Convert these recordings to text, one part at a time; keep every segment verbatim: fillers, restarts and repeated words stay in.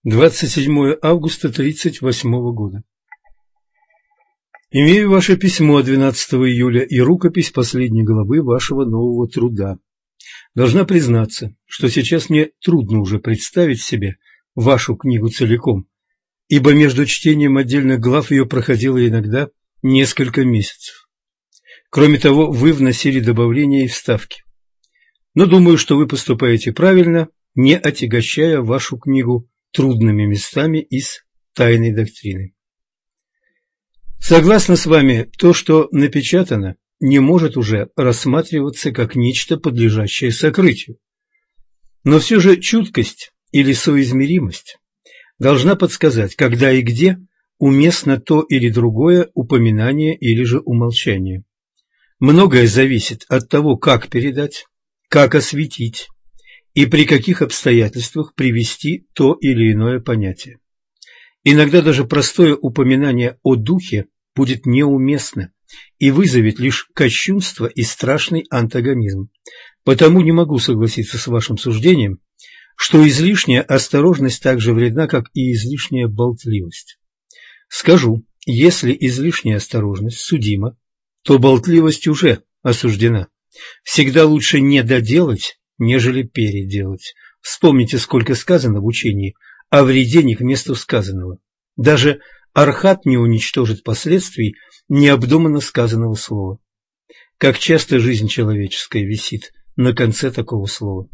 двадцать седьмое августа тридцать восьмого года. Имею ваше письмо двенадцатого июля и рукопись последней главы вашего нового труда. Должна признаться, что сейчас мне трудно уже представить себе вашу книгу целиком, ибо между чтением отдельных глав ее проходило иногда несколько месяцев. Кроме того, вы вносили добавления и вставки. Но думаю, что вы поступаете правильно, не отягощая вашу книгу трудными местами из тайной доктрины. Согласна с вами, то, что напечатано, не может уже рассматриваться как нечто, подлежащее сокрытию. Но все же чуткость или соизмеримость должна подсказать, когда и где уместно то или другое упоминание или же умолчание. Многое зависит от того, как передать, как осветить и при каких обстоятельствах привести то или иное понятие. Иногда даже простое упоминание о духе будет неуместно и вызовет лишь кощунство и страшный антагонизм. Потому не могу согласиться с вашим суждением, что излишняя осторожность так же вредна, как и излишняя болтливость. Скажу, если излишняя осторожность судима, то болтливость уже осуждена. Всегда лучше не доделать, нежели переделать. Вспомните, сколько сказано в учении о вреде не к месту сказанного. Даже архат не уничтожит последствий необдуманно сказанного слова. Как часто жизнь человеческая висит на конце такого слова.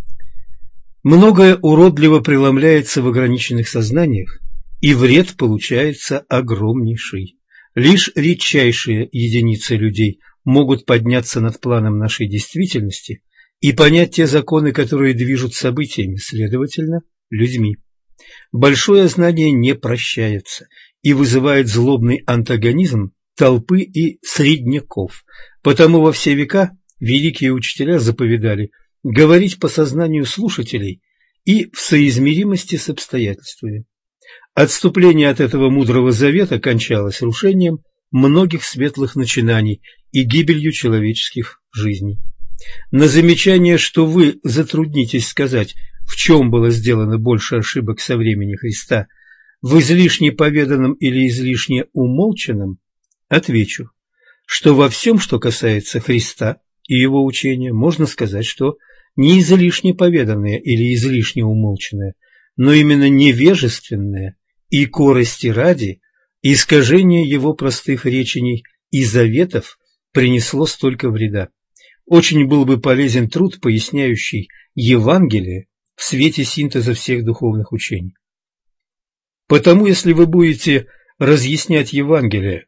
Многое уродливо преломляется в ограниченных сознаниях, и вред получается огромнейший. Лишь редчайшие единицы людей могут подняться над планом нашей действительности и понять те законы, которые движут событиями, следовательно, людьми. Большое знание не прощается и вызывает злобный антагонизм толпы и средняков. Потому во все века великие учителя заповедали говорить по сознанию слушателей и в соизмеримости с обстоятельствами. Отступление от этого мудрого завета кончалось рушением многих светлых начинаний и гибелью человеческих жизней. На замечание, что вы затруднитесь сказать, в чем было сделано больше ошибок со времени Христа, в излишне поведанном или излишне умолчанном, отвечу, что во всем, что касается Христа и его учения, можно сказать, что не излишне поведанное или излишне умолчанное, но именно невежественное и корости ради искажение его простых речений и заветов принесло столько вреда. Очень был бы полезен труд, поясняющий Евангелие в свете синтеза всех духовных учений. Потому, если вы будете разъяснять Евангелие,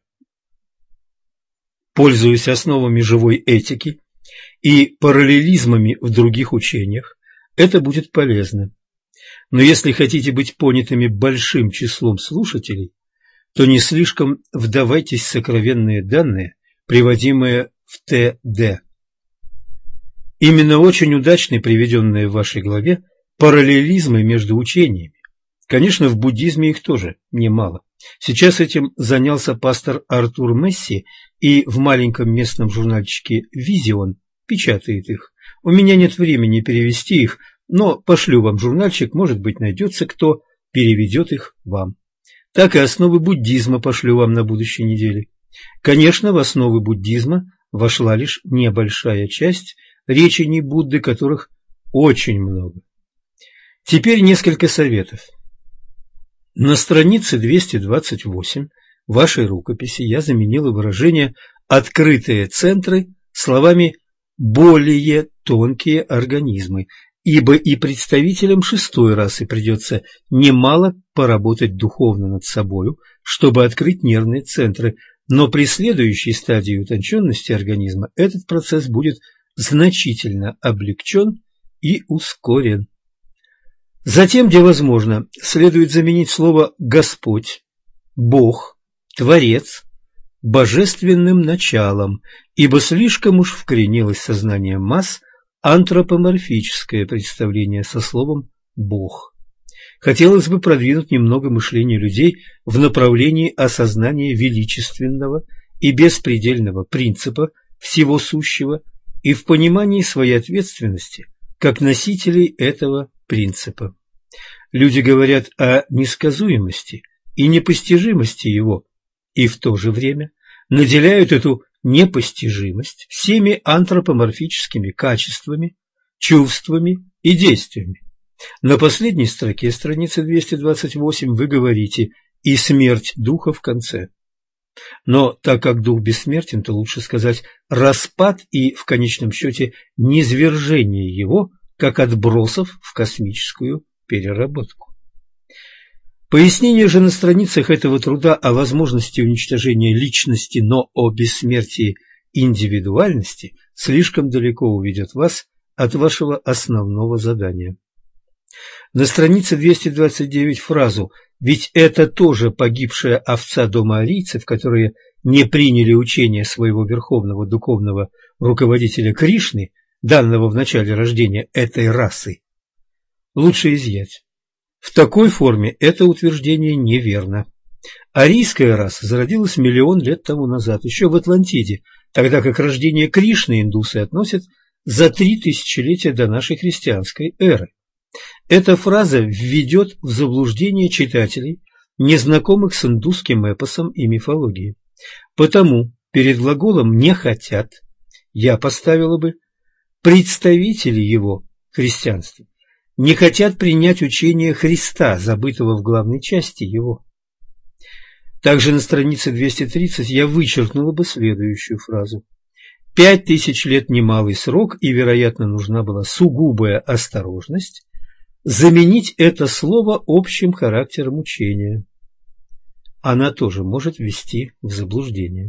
пользуясь основами живой этики и параллелизмами в других учениях, это будет полезно. Но если хотите быть понятыми большим числом слушателей, то не слишком вдавайтесь в сокровенные данные, приводимые в Т Д. Именно очень удачны приведенные в вашей главе параллелизмы между учениями. Конечно, в буддизме их тоже немало. Сейчас этим занялся пастор Артур Месси и в маленьком местном журнальчике «Визион» печатает их. У меня нет времени перевести их, но пошлю вам журнальчик, может быть, найдется кто переведет их вам. Так и основы буддизма пошлю вам на будущей неделе. Конечно, в основы буддизма вошла лишь небольшая часть речений Будды, которых очень много. Теперь несколько советов. На странице двести двадцать восемь вашей рукописи я заменила выражение «открытые центры» словами «более тонкие организмы», ибо и представителям шестой расы придется немало поработать духовно над собою, чтобы открыть нервные центры, но при следующей стадии утонченности организма этот процесс будет значительно облегчен и ускорен. Затем, где возможно, следует заменить слово «Господь», «Бог», «Творец» божественным началом, ибо слишком уж вкоренилось сознание масс антропоморфическое представление со словом «Бог». Хотелось бы продвинуть немного мышление людей в направлении осознания величественного и беспредельного принципа всего сущего и в понимании своей ответственности как носителей этого принципа. Люди говорят о несказуемости и непостижимости его, и в то же время наделяют эту непостижимость всеми антропоморфическими качествами, чувствами и действиями. На последней строке страницы двести двадцать восемь вы говорите «и смерть духа в конце». Но так как дух бессмертен, то лучше сказать распад и, в конечном счете, низвержение его, как отбросов в космическую переработку. Пояснение же на страницах этого труда о возможности уничтожения личности, но о бессмертии индивидуальности слишком далеко уведет вас от вашего основного задания. На странице двести двадцать девять фразу «Ведь это тоже погибшая овца дома арийцев, которые не приняли учение своего верховного духовного руководителя Кришны, данного в начале рождения этой расы», лучше изъять. В такой форме это утверждение неверно. Арийская раса зародилась миллион лет тому назад, еще в Атлантиде, тогда как рождение Кришны индусы относят за три тысячелетия до нашей христианской эры. Эта фраза введет в заблуждение читателей, незнакомых с индусским эпосом и мифологией. Потому перед глаголом «не хотят» я поставила бы «представители его христианства» не хотят принять учение Христа, забытого в главной части его. Также на странице двести тридцать я вычеркнула бы следующую фразу. Пять тысяч лет – немалый срок, и, вероятно, нужна была сугубая осторожность заменить это слово общим характером учения. Она тоже может ввести в заблуждение.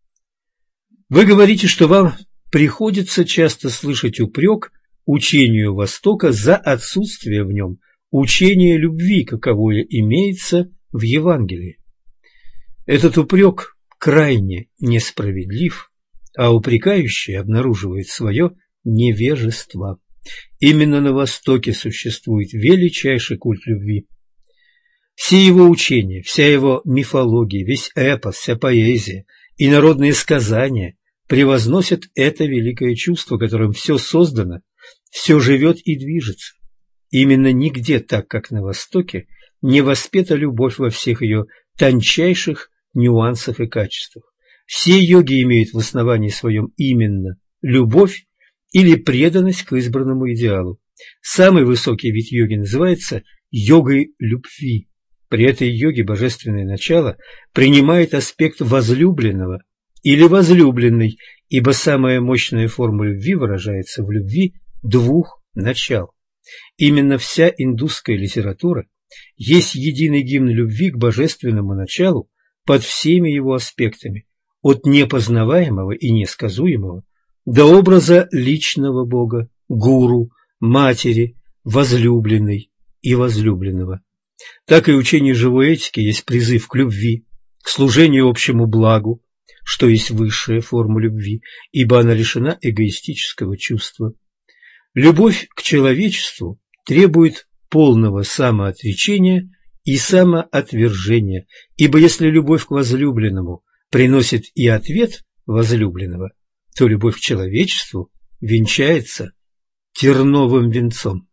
Вы говорите, что вам приходится часто слышать упрек учению Востока за отсутствие в нем учения любви, каковое имеется в Евангелии. Этот упрек крайне несправедлив, а упрекающий обнаруживает свое невежество. Именно на Востоке существует величайший культ любви. Все его учения, вся его мифология, весь эпос, вся поэзия и народные сказания превозносят это великое чувство, которым все создано, все живет и движется. Именно нигде так, как на Востоке, не воспета любовь во всех ее тончайших нюансах и качествах. Все йоги имеют в основании своем именно любовь или преданность к избранному идеалу. Самый высокий вид йоги называется йогой любви. При этой йоге божественное начало принимает аспект возлюбленного или возлюбленной, ибо самая мощная форма любви выражается в любви двух начал. Именно вся индусская литература есть единый гимн любви к божественному началу под всеми его аспектами, от непознаваемого и несказуемого до образа личного Бога, гуру, матери, возлюбленной и возлюбленного. Так и учение живой этики есть призыв к любви, к служению общему благу, что есть высшая форма любви, ибо она лишена эгоистического чувства. Любовь к человечеству требует полного самоотречения и самоотвержения, ибо если любовь к возлюбленному приносит и ответ возлюбленного, то любовь к человечеству венчается терновым венцом.